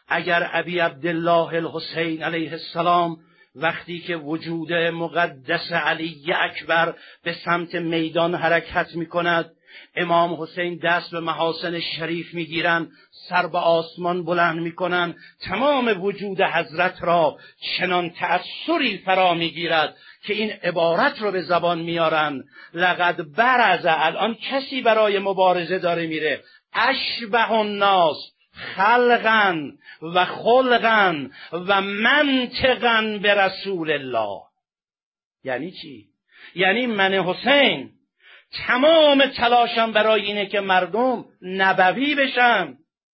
اگر ابی عبدالله الحسین علیه السلام وقتی که وجود مقدس علی اکبر به سمت میدان حرکت می کند، امام حسین دست به محاسن شریف می گیرن، سر به آسمان بلند می کنن، تمام وجود حضرت را چنان تأثری فرا می گیرد که این عبارت رو به زبان میارن: لقد برز، الان کسی برای مبارزه داره میره، اشبه الناس خلقا و خلقا و منطقا به رسول الله. یعنی چی؟ یعنی من حسین تمام تلاشم برای اینه که مردم نبوی بشن،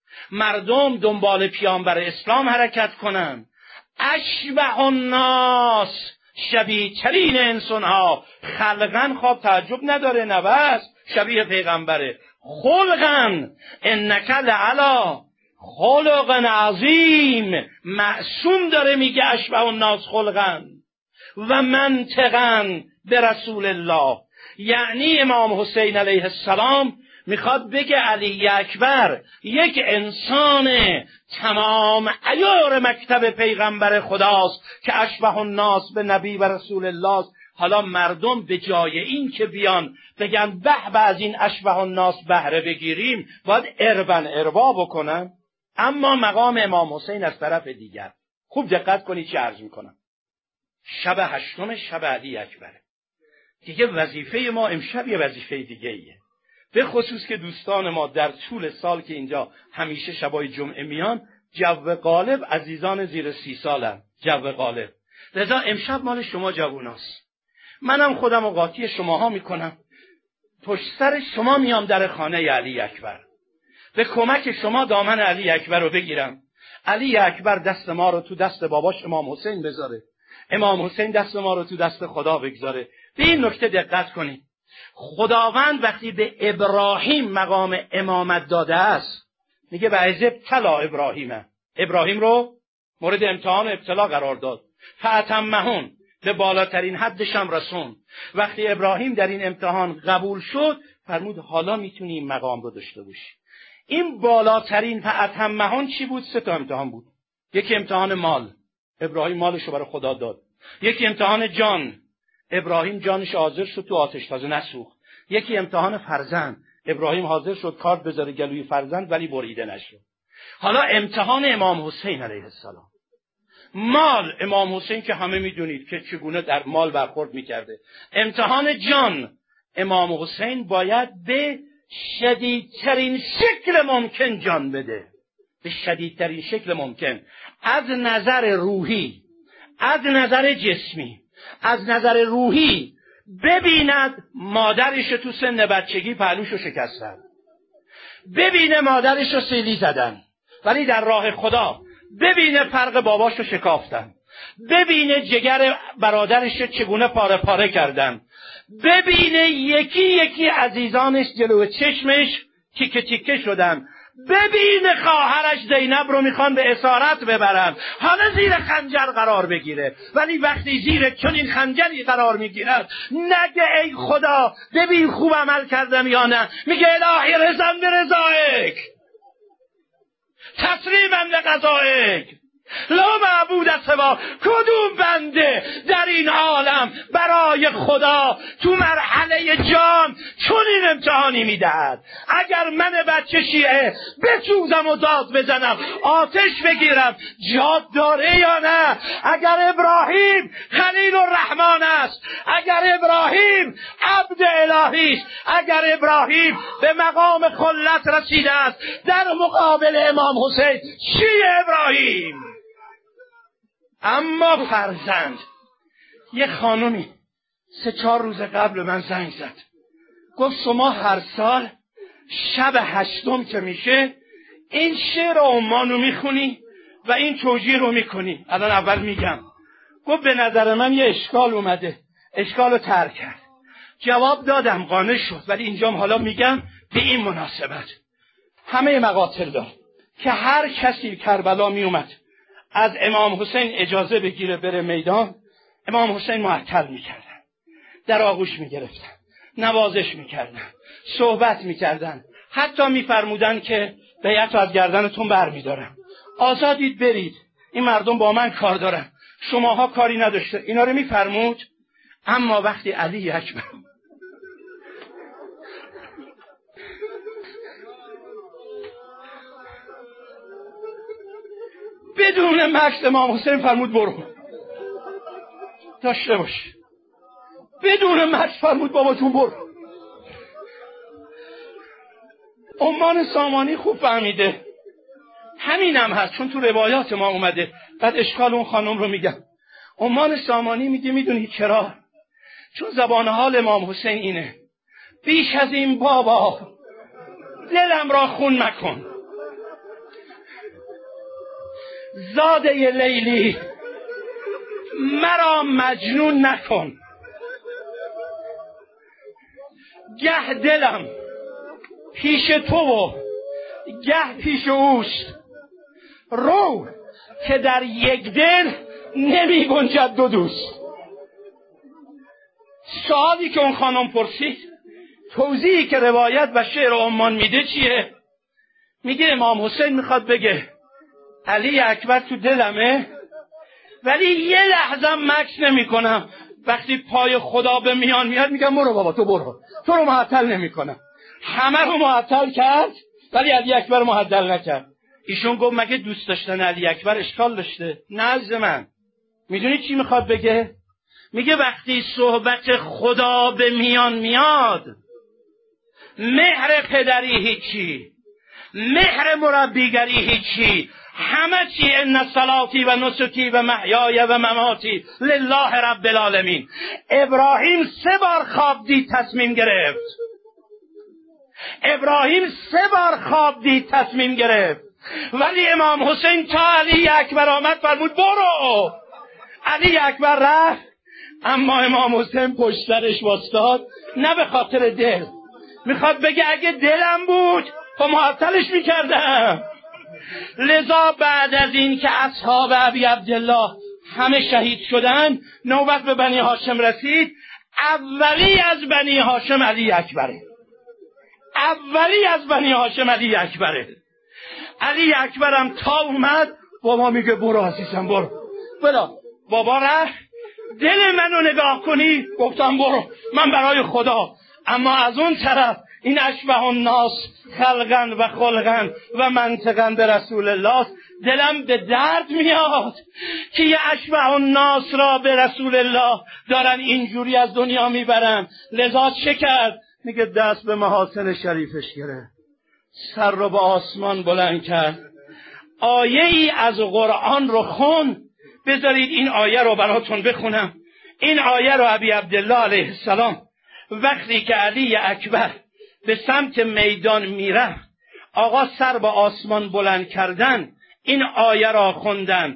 مردم دنبال پیامبر اسلام حرکت کنن. اشبه الناس، شبیه ترین انسانها، خلقا خواب تعجب نداره، نوست شبیه پیغمبره. خلقا انک لعلی خلق عظیم، معصوم داره میگه اشبه الناس خلقا و منطقا به رسول الله. یعنی امام حسین علیه السلام میخواد بگه علی اکبر یک انسان تمام عیار مکتب پیغمبر خداست که اشبه الناس به نبی و رسول الله. حالا مردم به جای این که بیان بگن به از این اشبه الناس بهره بگیریم، باید اربا بکنن. اما مقام امام حسین از طرف دیگر، خوب دقت کنید چی عرض میکنم. شب 8 شب علی اکبره دیگه. وظیفه ما امشب یه وظیفه دیگه ایه، به خصوص که دوستان ما در طول سال که اینجا همیشه شبای جمعه میان، جو غالب عزیزان زیر 30 سالن، جو غالب. لذا امشب مال شما جووناست. منم خودم و قاطی شماها میکنم، پشت سر شما میام در خانه علی اکبر، به کمک شما دامن علی اکبر رو بگیرم. علی اکبر دست ما رو تو دست باباش امام حسین بذاره، امام حسین دست ما رو تو دست خدا بگذاره. به این نکته دقت کنید. خداوند وقتی به ابراهیم مقام امامت داده است، میگه بعض ابتلا ابراهیمه، ابراهیم رو مورد امتحان و ابتلا قرار داد. فاتمهون، به بالاترین حدش هم رسون. وقتی ابراهیم در این امتحان قبول شد، فرمود حالا میتونی این مقام رو داشته باشی. این بالاترین فاتمهون چی بود؟ 3 امتحان بود. یکی امتحان مال، ابراهیم مالش رو برای خدا داد. یکی امتحان جان، ابراهیم جانش حاضر شد تو آتش تازه نسوخت. یکی امتحان فرزند، ابراهیم حاضر شد کارت بذاره گلوی فرزند ولی بریده نشد. حالا امتحان امام حسین علیه السلام، مال، امام حسین که همه میدونید که چگونه در مال برخورد میکرده. امتحان جان، امام حسین باید به شدیدترین شکل ممکن جان بده، به شدیدترین شکل ممکن، از نظر روحی، از نظر جسمی. از نظر روحی ببیند مادرش تو سن بچگی پهلوشو شکستن، ببینه مادرشو سیلی زدن، ولی در راه خدا ببینه فرق باباشو شکافتن، ببینه جگر برادرش چگونه پاره پاره کردن، ببینه یکی یکی عزیزانش جلو چشمش تیکه تیکه شدن، ببینه خواهرش زینب رو میخوان به اسارت ببرن، حالا زیر خنجر قرار بگیره. ولی وقتی زیر چنین خنجری قرار میگیرد، نگه ای خدا ببین خوب عمل کردم یا نه، میگه الهی رضا برضایک، تسلیما لقضایک، لا معبود سوا. کدوم بنده در این عالم برای خدا تو مرحله جان چنین امتحانی میدهد؟ اگر من بچه شیعه بسوزم و داد بزنم، آتش بگیرم، جاد داره یا نه؟ اگر ابراهیم خلیل الرحمن است، اگر ابراهیم عبد الهی است، اگر ابراهیم به مقام خلت رسیده است، در مقابل امام حسین چیه ابراهیم؟ اما فرزند، یه خانومی 3-4 روز قبل من زنگ زد، گفت شما هر سال شب 8 که میشه این شعر عمانو میخونی و این توجیه رو میکنی. الان اول میگم. گفت به نظر من یه اشکال اومده، اشکالو ترک کرد. جواب دادم، قانع شد، ولی اینجام حالا میگم به این مناسبت. همه مقاتل دار که هر کسی کربلا میومد از امام حسین اجازه بگیره بره میدان، امام حسین معطل میکردن، در آغوش میگرفتن، نوازش میکردن، صحبت میکردن، حتی میفرمودن که بیعت از گردنتون بر میدارم. آزادید برید، این مردم با من کار دارن، شماها کاری نداشته، اینا رو میفرمود. اما وقتی علی اکبر بدون مکث امام حسین فرمود برو داشته باش، بدون مکث فرمود باباتون برو. عمان سامانی خوب فهمیده، همینم هست، چون تو روایات ما اومده. بعد اشکال اون خانم رو میگم. عمان سامانی میگه میدونی چرا؟ چون زبان حال امام حسین اینه: بیش از این بابا دلم را خون مکن، زاده لیلی مرا مجنون نکن، گه دلم پیش تو و گه پیش اوست، رو که در یک دل نمی گنجد دو دوست. سوالی که اون خانم پرسید، توضیحی که روایت و شعر عمان میده چیه؟ میگه امام حسین میخواد بگه علی اکبر تو دلمه، ولی یه لحظه مکث نمی کنم. وقتی پای خدا به میان میاد میگم برو بابا تو برو، تو رو معطل نمی کنم. همه رو معطل کرد ولی علی اکبر معطل نکرد. ایشون گفت مگه دوست داشتن علی اکبر اشکال داشته؟ نه عزیز من. میدونی چی میخواد بگه؟ میگه وقتی صحبت خدا به میان میاد، مهر پدری هیچی، مهر مربیگری هیچی، همه چی. ان صلاتی و نسکی و محیای و مماتی لله رب العالمین. ابراهیم 3 بار خواب دید تصمیم گرفت. ابراهیم 3 بار خواب دید تصمیم گرفت، ولی امام حسین تا علی اکبر آمد فرمود برو. علی اکبر رفت، اما امام حسین پشت سرش واسطاد. نه به خاطر دل، میخواد بگه اگه دلم بود خب معطلش میکردم. لذا بعد از این که اصحاب ابی عبدالله همه شهید شدن، نوبت به بنی هاشم رسید. اولی از بنی هاشم علی اکبره، اولی از بنی هاشم علی اکبره. علی اکبرم تا اومد، بابا میگه برو عزیزم برو. بلا بابا رفت، دل منو نگاه کنی، گفتم برو من برای خدا. اما از اون طرف این اشبه الناس خلقن و خلقن و منطقن به رسول الله، دلم به درد میاد که یه اشبه الناس را به رسول الله دارن اینجوری از دنیا میبرن. لذا چه کرد؟ میگه دست به محاسن شریفش گرفت، سر رو به آسمان بلند کرد، آیه ای از قرآن رو خون. بذارید این آیه رو براتون بخونم. این آیه رو ابی عبدالله علیه السلام وقتی که علی اکبر به سمت میدان میره، آقا سر به آسمان بلند کردن، این آیه را خوندن.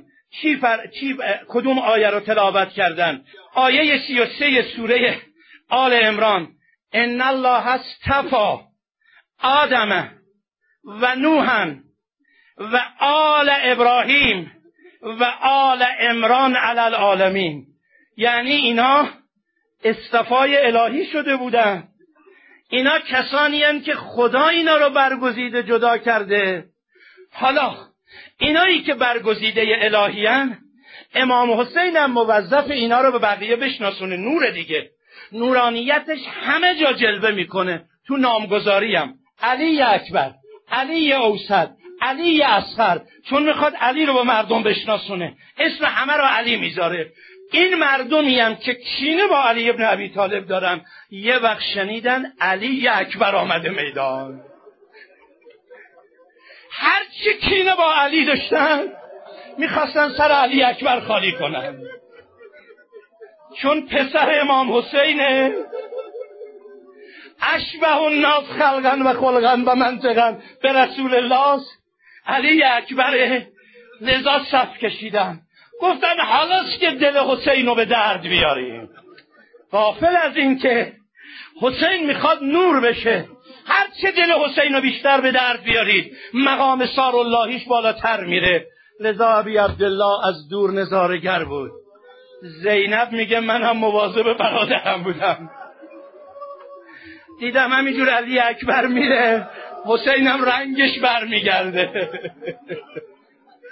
کدوم آیه رو تلاوت کردن؟ آیه 33 سوره آل عمران: ان الله اصطفی آدم و نوحا و آل ابراهیم و آل عمران علی العالمین. یعنی اینا اصطفای الهی شده بودن، اینا کسانی هستند که خدا اینا رو برگزیده جدا کرده. حالا اینایی که برگزیده الهی هستند، امام حسین هم موظف اینا رو به بقیه بشناسونه. نور دیگه، نورانیتش همه جا جلوه میکنه. تو نامگذاری هم علی اکبر، علی اوسط، علی اصغر، چون میخواد علی رو به مردم بشناسونه، اسم همه رو علی میذاره. این مردمی هم که کینه با علی ابن ابی طالب دارن، یه وقت شنیدن علی اکبر آمده میدان، هر چی کینه با علی داشتن میخواستن سر علی اکبر خالی کنن، چون پسر امام حسینه. اشبه الناس خلقن و خلقن و منطقن به رسول الله، علی اکبره. لذا صف کشیدن، گفتن حالاست که دل حسین رو به درد بیاریم. غافل از این که حسین میخواد نور بشه، هر چه دل حسین رو بیشتر به درد بیارید مقام ساراللهیش بالاتر میره. لذا ابی عبدالله از دور نظاره‌گر بود. زینب میگه من هم مواظب برادرم بودم، دیدم همینجور علی اکبر میره، حسینم رنگش برمیگرده.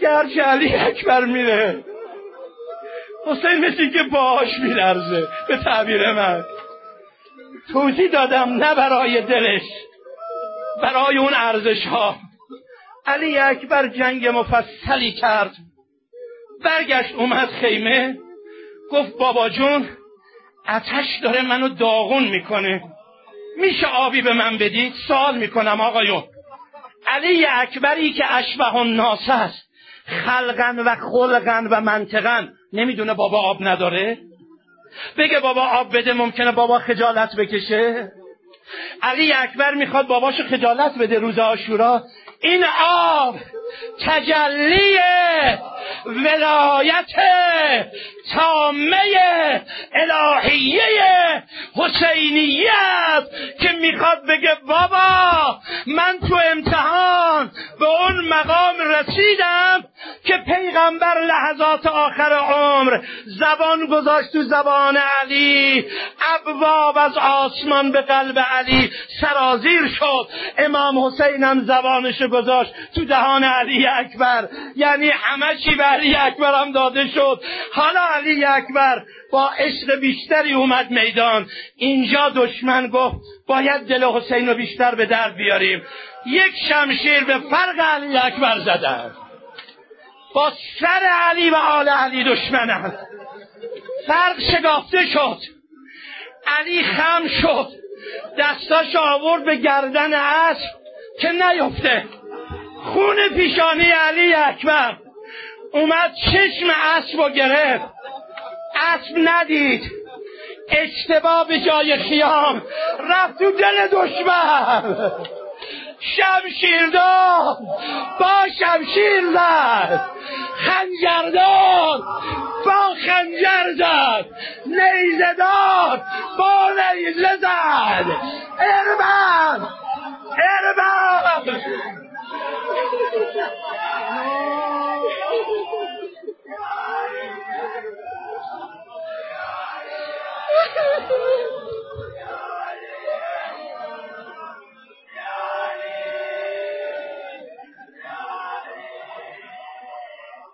که هرچه علی اکبر میره حسین مثل که باش میلرزه. به تعبیر من توضیح دادم نه برای دلش، برای اون ارزش ها. علی اکبر جنگ مفصلی کرد، برگشت اومد خیمه، گفت بابا جون آتش داره منو داغون میکنه، میشه آبی به من بدید؟ سوال میکنم آقایون، علی اکبری که اشبه الناس است خلقن و خلقن و منطقن، نمیدونه بابا آب نداره؟ بگه بابا آب بده، ممکنه بابا خجالت بکشه؟ علی اکبر میخواد باباشو خجالت بده روز عاشورا؟ این آب تجلی ولایت تامه الهیه حسینیه است که میخواد بگه بابا من تو امتحان به اون مقام رسیدم که پیغمبر لحظات آخر عمر زبان گذاشت تو زبان علی، ابواب از آسمان به قلب علی سرازیر شد. امام حسین هم زبانشو گذاشت تو دهان علی اکبر، یعنی همه چی به علی اکبر هم داده شد. حالا علی اکبر با عشق بیشتری اومد میدان. اینجا دشمن گفت باید دل حسین رو بیشتر به درد بیاریم. یک شمشیر به فرق علی اکبر زدن، با سر علی و آل علی دشمنن. فرق شکافته شد، علی خم شد، دستاش آورد به گردن اسب که نیفته. خون پیشانی علی اکبر اومد چشم اسب رو گرفت، اسب ندید، اشتباه به جای خیام رفت تو دل دشمن. شمشیردار با شمشیر زد، خنجردار با خنجر زد، نیزه‌دار با نیزه زد. اربد